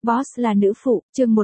Boss là nữ phụ, chương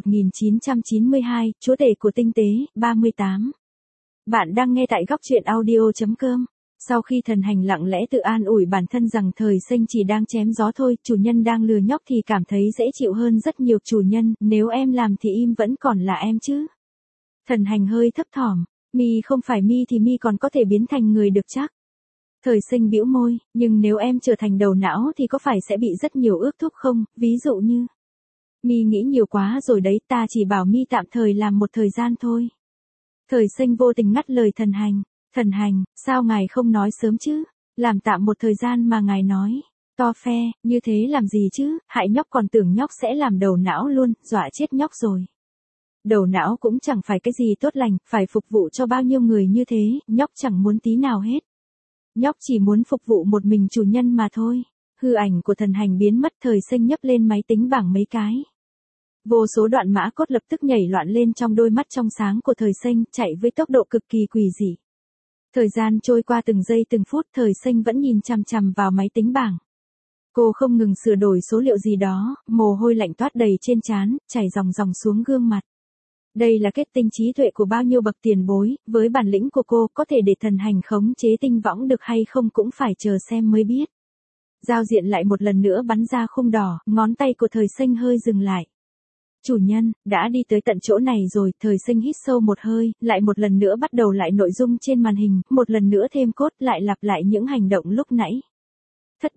1992, chúa tể của tinh tế, 38. Bạn đang nghe tại góc truyện audio.com. Sau khi thần hành lặng lẽ tự an ủi bản thân rằng thời sinh chỉ đang chém gió thôi, chủ nhân đang lừa nhóc thì cảm thấy dễ chịu hơn rất nhiều. Chủ nhân, nếu em làm thì im vẫn còn là em chứ. Thần hành hơi thấp thỏm, mi không phải mi thì mi còn có thể biến thành người được chắc. Thời sinh bĩu môi, nhưng nếu em trở thành đầu não thì có phải sẽ bị rất nhiều ước thúc không, ví dụ như. Mi nghĩ nhiều quá rồi đấy, ta chỉ bảo mi tạm thời làm một thời gian thôi. Thời sinh vô tình ngắt lời thần hành. Thần hành, sao ngài không nói sớm chứ? Làm tạm một thời gian mà ngài nói. To phe, như thế làm gì chứ, hại nhóc còn tưởng nhóc sẽ làm đầu não luôn, dọa chết nhóc rồi. Đầu não cũng chẳng phải cái gì tốt lành, phải phục vụ cho bao nhiêu người như thế, nhóc chẳng muốn tí nào hết. Nhóc chỉ muốn phục vụ một mình chủ nhân mà thôi. Hư ảnh của thần hành biến mất, thời sinh nhấp lên máy tính bảng mấy cái. Vô số đoạn mã cốt lập tức nhảy loạn lên trong đôi mắt trong sáng của thời sinh, chạy với tốc độ cực kỳ quỷ dị. Thời gian trôi qua từng giây từng phút, thời sinh vẫn nhìn chằm chằm vào máy tính bảng. Cô không ngừng sửa đổi số liệu gì đó, mồ hôi lạnh toát đầy trên trán, chảy ròng ròng xuống gương mặt. Đây là kết tinh trí tuệ của bao nhiêu bậc tiền bối, với bản lĩnh của cô có thể để thần hành khống chế tinh võng được hay không cũng phải chờ xem mới biết. Giao diện lại một lần nữa bắn ra khung đỏ, ngón tay của thời sinh hơi dừng lại. Chủ nhân, đã đi tới tận chỗ này rồi, thời sinh hít sâu một hơi, lại một lần nữa bắt đầu lại nội dung trên màn hình, một lần nữa thêm cốt lại lặp lại những hành động lúc nãy. Thất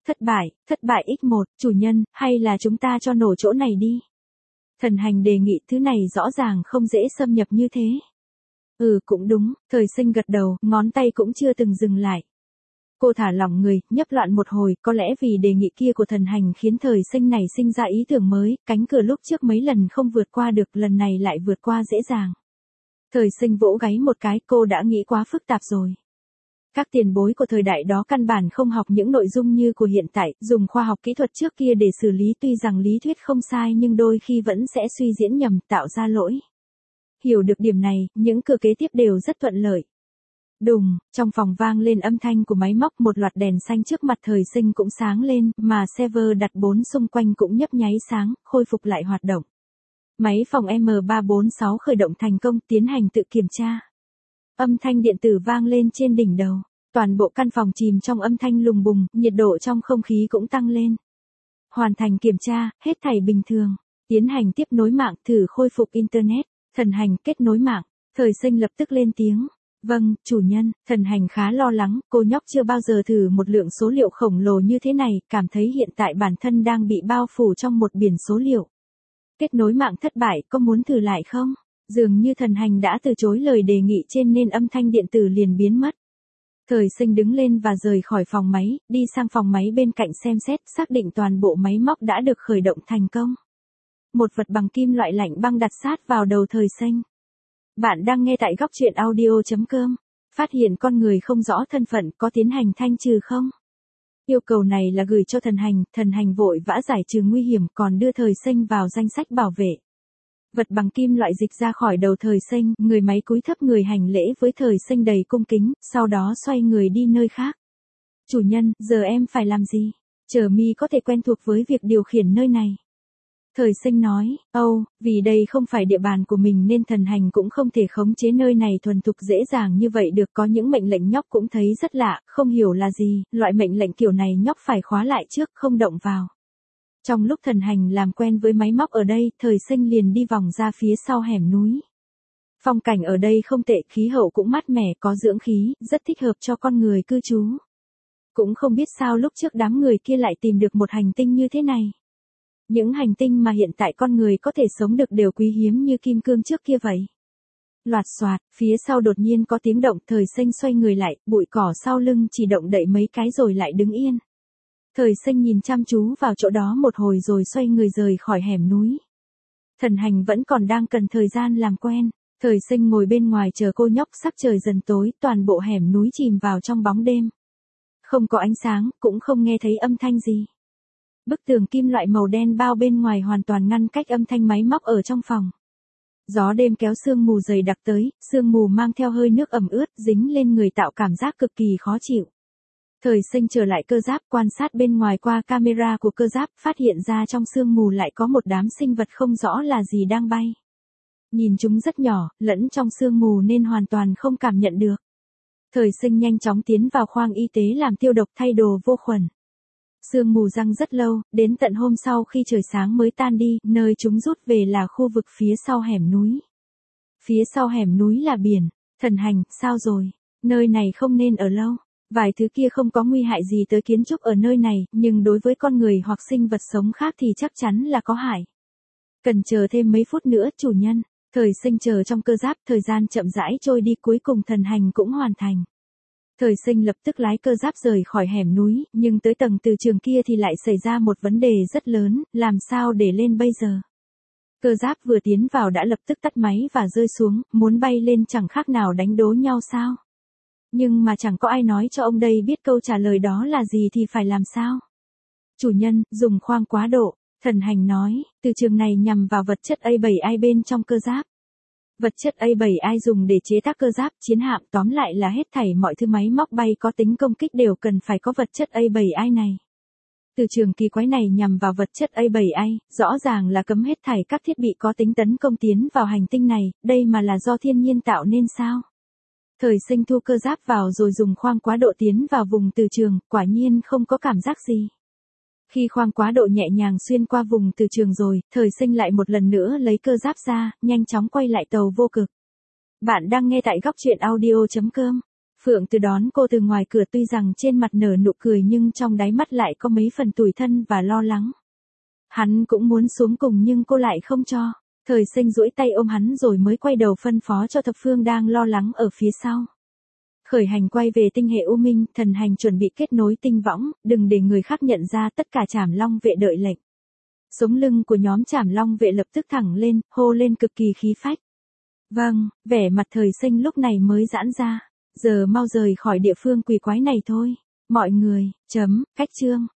bại, x1, chủ nhân, hay là chúng ta cho nổ chỗ này đi. Thần hành đề nghị thứ này rõ ràng không dễ xâm nhập như thế. Cũng đúng, thời sinh gật đầu, ngón tay cũng chưa từng dừng lại. Cô thả lỏng người, nhấp loạn một hồi, có lẽ vì đề nghị kia của thần hành khiến thời sinh này sinh ra ý tưởng mới, cánh cửa lúc trước mấy lần không vượt qua được, lần này lại vượt qua dễ dàng. Thời sinh vỗ gáy một cái, cô đã nghĩ quá phức tạp rồi. Các tiền bối của thời đại đó căn bản không học những nội dung như của hiện tại, dùng khoa học kỹ thuật trước kia để xử lý, tuy rằng lý thuyết không sai nhưng đôi khi vẫn sẽ suy diễn nhầm, tạo ra lỗi. Hiểu được điểm này, những cửa kế tiếp đều rất thuận lợi. Đùng, trong phòng vang lên âm thanh của máy móc, một loạt đèn xanh trước mặt thời sinh cũng sáng lên, mà server đặt 4 xung quanh cũng nhấp nháy sáng, khôi phục lại hoạt động. Máy phòng M346 khởi động thành công, tiến hành tự kiểm tra. Âm thanh điện tử vang lên trên đỉnh đầu, toàn bộ căn phòng chìm trong âm thanh lùng bùng, nhiệt độ trong không khí cũng tăng lên. Hoàn thành kiểm tra, hết thảy bình thường. Tiến hành tiếp nối mạng, thử khôi phục internet. Thần hành kết nối mạng, thời sinh lập tức lên tiếng. Vâng, chủ nhân. Thần hành khá lo lắng, cô nhóc chưa bao giờ thử một lượng số liệu khổng lồ như thế này, cảm thấy hiện tại bản thân đang bị bao phủ trong một biển số liệu. Kết nối mạng thất bại, có muốn thử lại không? Dường như thần hành đã từ chối lời đề nghị trên nên âm thanh điện tử liền biến mất. Thời sinh đứng lên và rời khỏi phòng máy, đi sang phòng máy bên cạnh xem xét, xác định toàn bộ máy móc đã được khởi động thành công. Một vật bằng kim loại lạnh băng đặt sát vào đầu thời sinh. Bạn đang nghe tại góc truyện audio.com. Phát hiện con người không rõ thân phận, có tiến hành thanh trừ không? Yêu cầu này là gửi cho thần hành vội vã giải trừ nguy hiểm, còn đưa thời sinh vào danh sách bảo vệ. Vật bằng kim loại dịch ra khỏi đầu thời sinh, người máy cúi thấp người hành lễ với thời sinh đầy cung kính, sau đó xoay người đi nơi khác. Chủ nhân, giờ em phải làm gì? Chờ mi có thể quen thuộc với việc điều khiển nơi này. Thời sinh nói, vì đây không phải địa bàn của mình nên thần hành cũng không thể khống chế nơi này thuần thục dễ dàng như vậy được, có những mệnh lệnh nhóc cũng thấy rất lạ, không hiểu là gì, loại mệnh lệnh kiểu này nhóc phải khóa lại trước, không động vào. Trong lúc thần hành làm quen với máy móc ở đây, thời sinh liền đi vòng ra phía sau hẻm núi. Phong cảnh ở đây không tệ, khí hậu cũng mát mẻ, có dưỡng khí, rất thích hợp cho con người cư trú. Cũng không biết sao lúc trước đám người kia lại tìm được một hành tinh như thế này. Những hành tinh mà hiện tại con người có thể sống được đều quý hiếm như kim cương trước kia vậy. Loạt xoạt, phía sau đột nhiên có tiếng động, thời sinh xoay người lại, bụi cỏ sau lưng chỉ động đậy mấy cái rồi lại đứng yên. Thời sinh nhìn chăm chú vào chỗ đó một hồi rồi xoay người rời khỏi hẻm núi. Thần hành vẫn còn đang cần thời gian làm quen. Thời sinh ngồi bên ngoài chờ cô nhóc, sắc trời dần tối, toàn bộ hẻm núi chìm vào trong bóng đêm. Không có ánh sáng, cũng không nghe thấy âm thanh gì. Bức tường kim loại màu đen bao bên ngoài hoàn toàn ngăn cách âm thanh máy móc ở trong phòng. Gió đêm kéo sương mù dày đặc tới, sương mù mang theo hơi nước ẩm ướt dính lên người tạo cảm giác cực kỳ khó chịu. Thời Sinh trở lại cơ giáp quan sát bên ngoài qua camera của cơ giáp, phát hiện ra trong sương mù lại có một đám sinh vật không rõ là gì đang bay. Nhìn chúng rất nhỏ, lẫn trong sương mù nên hoàn toàn không cảm nhận được. Thời Sinh nhanh chóng tiến vào khoang y tế làm tiêu độc thay đồ vô khuẩn. Sương mù giăng rất lâu, đến tận hôm sau khi trời sáng mới tan đi, nơi chúng rút về là khu vực phía sau hẻm núi. Phía sau hẻm núi là biển. Thần Hành, sao rồi? Nơi này không nên ở lâu. Vài thứ kia không có nguy hại gì tới kiến trúc ở nơi này, nhưng đối với con người hoặc sinh vật sống khác thì chắc chắn là có hại. Cần chờ thêm mấy phút nữa, chủ nhân. Thời Sinh chờ trong cơ giáp, thời gian chậm rãi trôi đi, cuối cùng Thần Hành cũng hoàn thành. Thời Sinh lập tức lái cơ giáp rời khỏi hẻm núi, nhưng tới tầng từ trường kia thì lại xảy ra một vấn đề rất lớn, làm sao để lên bây giờ? Cơ giáp vừa tiến vào đã lập tức tắt máy và rơi xuống, muốn bay lên chẳng khác nào đánh đố nhau sao? Nhưng mà chẳng có ai nói cho ông đây biết câu trả lời đó là gì thì phải làm sao? Chủ nhân, dùng khoang quá độ, Thần Hành nói, từ trường này nhằm vào vật chất A7i bên trong cơ giáp. Vật chất A7i dùng để chế tác cơ giáp, chiến hạm, tóm lại là hết thảy mọi thứ máy móc bay có tính công kích đều cần phải có vật chất A7i này. Từ trường kỳ quái này nhằm vào vật chất A7i, rõ ràng là cấm hết thảy các thiết bị có tính tấn công tiến vào hành tinh này, đây mà là do thiên nhiên tạo nên sao? Thời Sinh thu cơ giáp vào rồi dùng khoang quá độ tiến vào vùng từ trường, quả nhiên không có cảm giác gì. Khi khoang quá độ nhẹ nhàng xuyên qua vùng từ trường rồi, Thời Sinh lại một lần nữa lấy cơ giáp ra, nhanh chóng quay lại tàu vô cực. Bạn đang nghe tại góc truyện audio.com. Phượng Từ đón cô từ ngoài cửa, tuy rằng trên mặt nở nụ cười nhưng trong đáy mắt lại có mấy phần tủi thân và lo lắng. Hắn cũng muốn xuống cùng nhưng cô lại không cho. Thời Sinh duỗi tay ôm hắn rồi mới quay đầu phân phó cho Thập Phương đang lo lắng ở phía sau. Khởi hành quay về tinh hệ U Minh, Thần Hành chuẩn bị kết nối tinh võng, đừng để người khác nhận ra, tất cả Trảm Long vệ đợi lệnh. Sống lưng của nhóm Trảm Long vệ lập tức thẳng lên, hô lên cực kỳ khí phách. Vâng, vẻ mặt Thời Sinh lúc này mới giãn ra. Giờ mau rời khỏi địa phương quỷ quái này thôi. Mọi người, cách chương.